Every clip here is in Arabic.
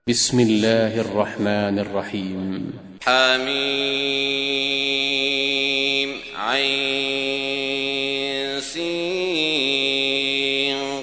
بسم الله الرحمن الرحيم. حميم عين سين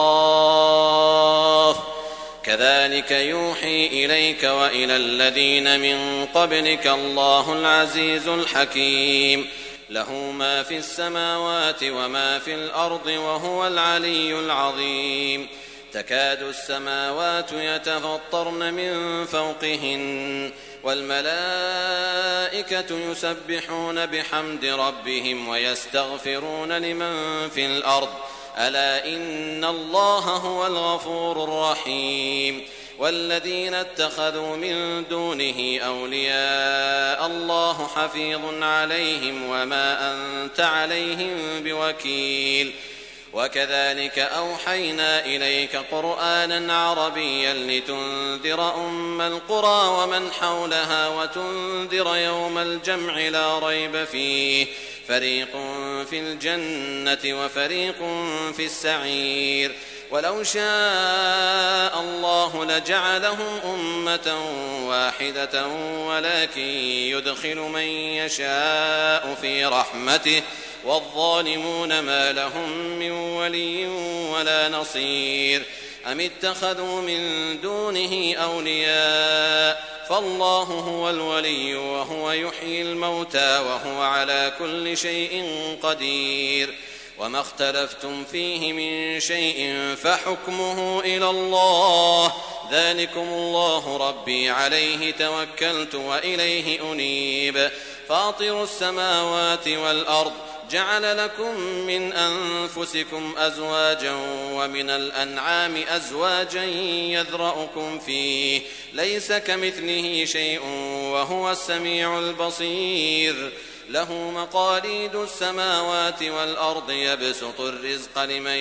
قاف كذلك يوحي إليك وإلى الذين من قبلك الله العزيز الحكيم له ما في السماوات وما في الأرض وهو العلي العظيم تكاد السماوات يتفطرن من فوقهن والملائكة يسبحون بحمد ربهم ويستغفرون لمن في الأرض ألا إن الله هو الغفور الرحيم والذين اتخذوا من دونه أولياء الله حفيظ عليهم وما أنت عليهم بوكيل وكذلك أوحينا إليك قرآنا عربيا لتنذر أم القرى ومن حولها وتنذر يوم الجمع لا ريب فيه فريق في الجنة وفريق في السعير ولو شاء الله لجعلهم أمة واحدة ولكن يدخل من يشاء في رحمته والظالمون ما لهم من ولي ولا نصير أم اتخذوا من دونه أولياء فالله هو الولي وهو يحيي الموتى وهو على كل شيء قدير وما اختلفتم فيه من شيء فحكمه إلى الله ذلكم الله ربي عليه توكلت وإليه أنيب فاطر السماوات والأرض جعل لكم من أنفسكم أزواجا ومن الأنعام أزواجا يذرأكم فيه ليس كمثله شيء وهو السميع البصير له مقاليد السماوات والأرض يبسط الرزق لمن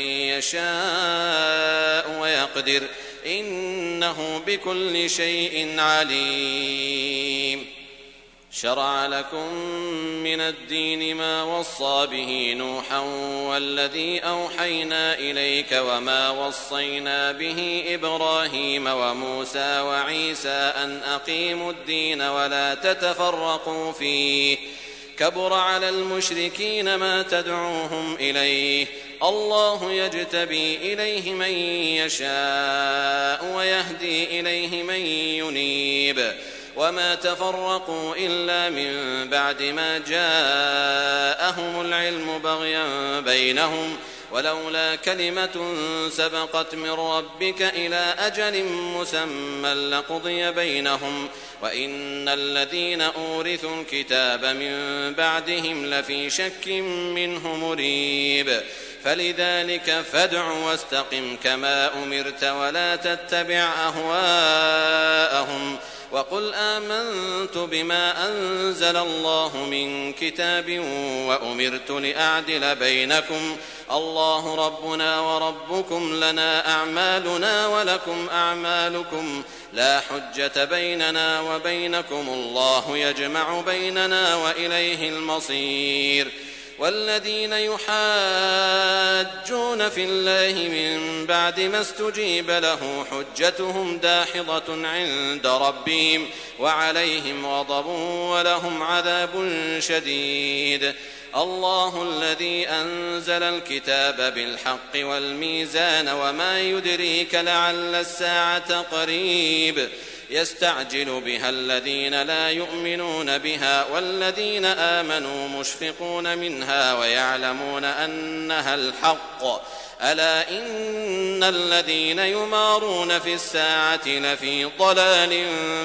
يشاء ويقدر إنه بكل شيء عليم شرع لكم من الدين ما وصى به نوحا والذي أوحينا إليك وما وصينا به إبراهيم وموسى وعيسى أن أقيموا الدين ولا تتفرقوا فيه كبر على المشركين ما تدعوهم إليه الله يجتبي إليه من يشاء ويهدي إليه من ينيب وما تفرقوا إلا من بعد ما جاءهم العلم بغيا بينهم ولولا كلمة سبقت من ربك إلى أجل مسمى لقضي بينهم وإن الذين أورثوا الكتاب من بعدهم لفي شك منه مريب فلذلك فادع واستقم كما أمرت ولا تتبع أهواءهم وقل آمنت بما أنزل الله من كتاب وأمرت لأعدل بينكم الله ربنا وربكم لنا أعمالنا ولكم أعمالكم لا حجة بيننا وبينكم الله يجمع بيننا وإليه المصير والذين يحاجون في الله من بعد ما استجيب له حجتهم داحضة عند ربهم وعليهم غضب ولهم عذاب شديد الله الذي أنزل الكتاب بالحق والميزان وما يدريك لعل الساعة قريب يستعجل بها الذين لا يؤمنون بها والذين آمنوا مشفقون منها ويعلمون أنها الحق ألا إن الذين يمارون في الساعة لفي ضلال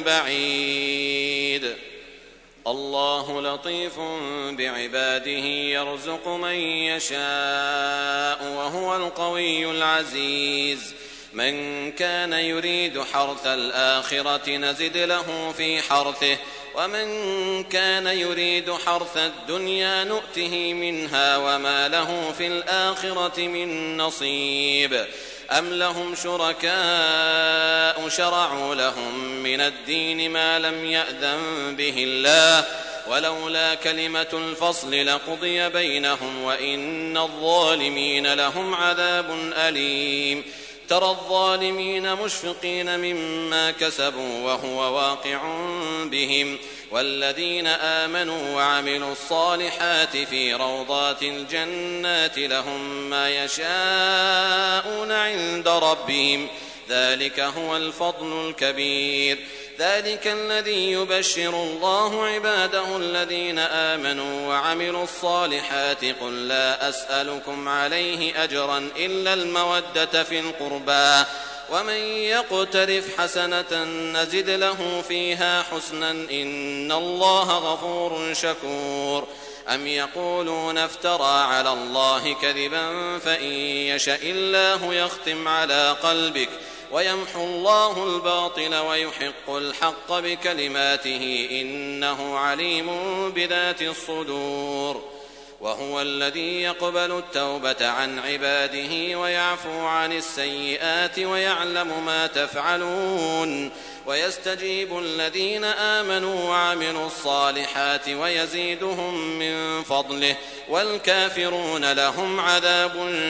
بعيد الله لطيف بعباده يرزق من يشاء وهو القوي العزيز من كان يريد حرث الآخرة نزد له في حرثه ومن كان يريد حرث الدنيا نؤته منها وما له في الآخرة من نصيب أم لهم شركاء شرعوا لهم من الدين ما لم يأذن به الله ولولا كلمة الفصل لقضي بينهم وإن الظالمين لهم عذاب أليم ترى الظالمين مشفقين مما كسبوا وهو واقع بهم والذين آمنوا وعملوا الصالحات في روضات الجنات لهم ما يشاءون عند ربهم ذلك هو الفضل الكبير ذلك الذي يبشر الله عباده الذين آمنوا وعملوا الصالحات قل لا أسألكم عليه أجرا إلا المودة في القربى ومن يقترف حسنة نزد له فيها حسنا إن الله غفور شكور أم يقولون افترى على الله كذبا فإن يشأ الله يختم على قلبك ويمحو الله الباطل ويحق الحق بكلماته إنه عليم بذات الصدور وهو الذي يقبل التوبة عن عباده ويعفو عن السيئات ويعلم ما تفعلون ويستجيب الذين آمنوا وعملوا الصالحات ويزيدهم من فضله والكافرون لهم عذاب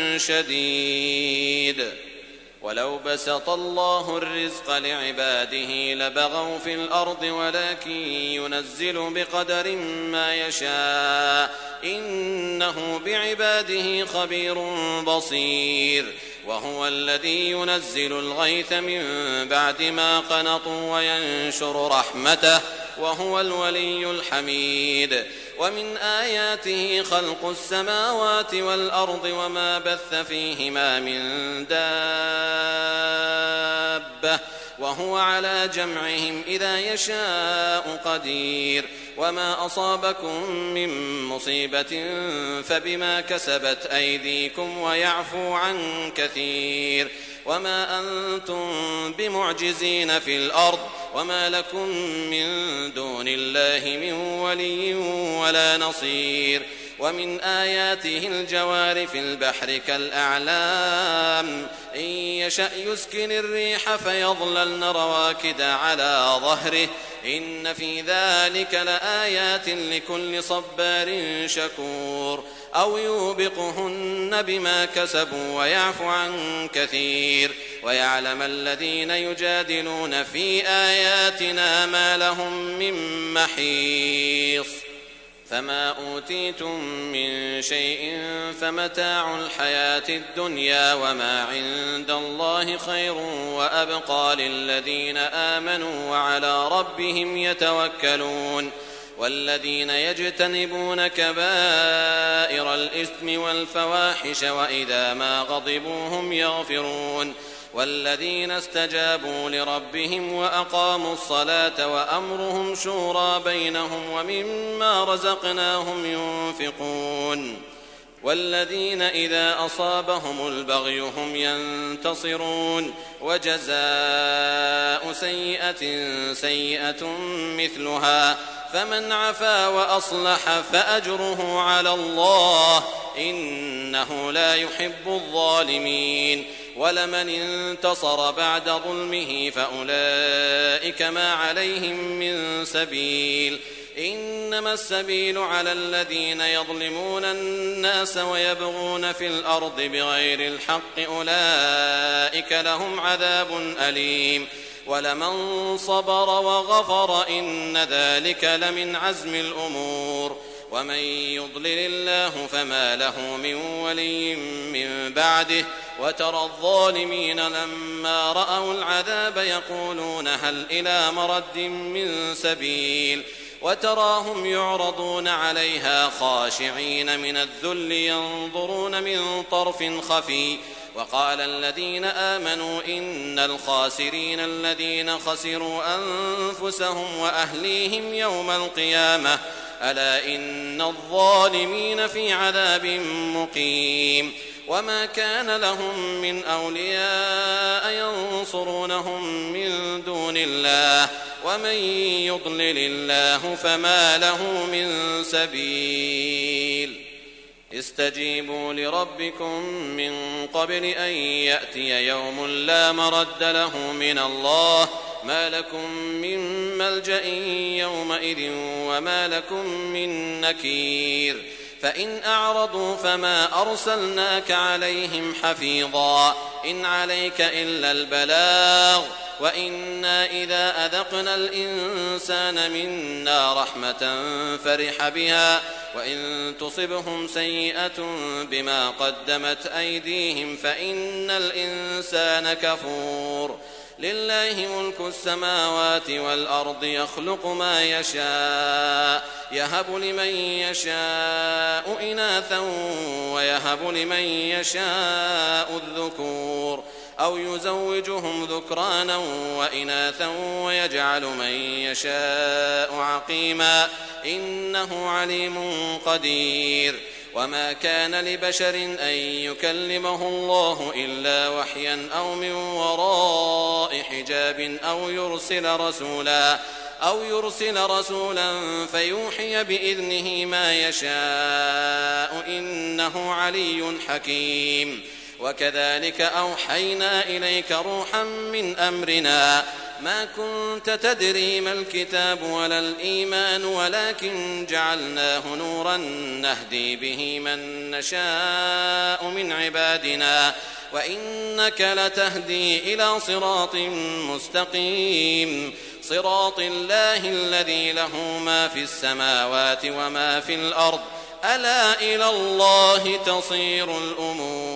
شديد ولو بسط الله الرزق لعباده لبغوا في الأرض ولكن ينزل بقدر ما يشاء إنه بعباده خبير بصير وهو الذي ينزل الغيث من بعد ما قنطوا وينشر رحمته وهو الولي الحميد ومن آياته خلق السماوات والأرض وما بث فيهما من دابة وهو على جمعهم إذا يشاء قدير وما أصابكم من مصيبة فبما كسبت أيديكم ويعفو عن كثير وما أنتم بمعجزين في الأرض وما لكم من دون الله من ولي ولا نصير ومن آياته الجوار في البحر كالأعلام إن يشأ يسكن الريح فيظللن رواكد على ظهره إن في ذلك لآيات لكل صبار شكور أو يوبقهن بما كسبوا ويعفو عن كثير ويعلم الذين يجادلون في آياتنا ما لهم من محيص فما أوتيتم من شيء فمتاع الحياة الدنيا وما عند الله خير وأبقى للذين آمنوا وعلى ربهم يتوكلون والذين يجتنبون كبائر الإثم والفواحش وإذا ما غضبوا هم يغفرون والذين استجابوا لربهم وأقاموا الصلاة وأمرهم شورى بينهم ومما رزقناهم ينفقون والذين إذا أصابهم البغي هم ينتصرون وجزاء سيئة سيئة مثلها فمن عفا وأصلح فأجره على الله إنه لا يحب الظالمين ولمن انتصر بعد ظلمه فأولئك ما عليهم من سبيل إنما السبيل على الذين يظلمون الناس ويبغون في الأرض بغير الحق أولئك لهم عذاب أليم ولمن صبر وغفر إن ذلك لمن عزم الأمور ومن يضلل الله فما له من ولي من بعده وترى الظالمين لما رأوا العذاب يقولون هل إلى مرد من سبيل وتراهم يعرضون عليها خاشعين من الذل ينظرون من طرف خفي وقال الذين آمنوا إن الخاسرين الذين خسروا أنفسهم وأهليهم يوم القيامة ألا إن الظالمين في عذاب مقيم وما كان لهم من أولياء ينصرونهم من دون الله ومن يضلل الله فما له من سبيل استجيبوا لربكم من قبل أن يأتي يوم لا مرد له من الله ما لكم من ملجأ يومئذ وما لكم من نكير فإن أعرضوا فما أرسلناك عليهم حفيظا إن عليك إلا البلاغ وإنا إذا أذقنا الإنسان منا رحمة فرح بها وإن تصبهم سيئة بما قدمت أيديهم فإن الإنسان كفور لله ملك السماوات والأرض يخلق ما يشاء يهب لمن يشاء إناثا ويهب لمن يشاء الذكور أو يزوجهم ذكرانا وإناثا ويجعل من يشاء عقيما إنه عليم قدير وما كان لبشر أن يكلمه الله إلا وحيا أو من وراء حجاب أو يرسل رسولا فيوحي بإذنه ما يشاء إنه علي حكيم وكذلك أوحينا إليك روحا من أمرنا ما كنت تدري ما الكتاب ولا الإيمان ولكن جعلناه نورا نهدي به من نشاء من عبادنا وإنك لتهدي إلى صراط مستقيم صراط الله الذي له ما في السماوات وما في الأرض ألا إلى الله تصير الأمور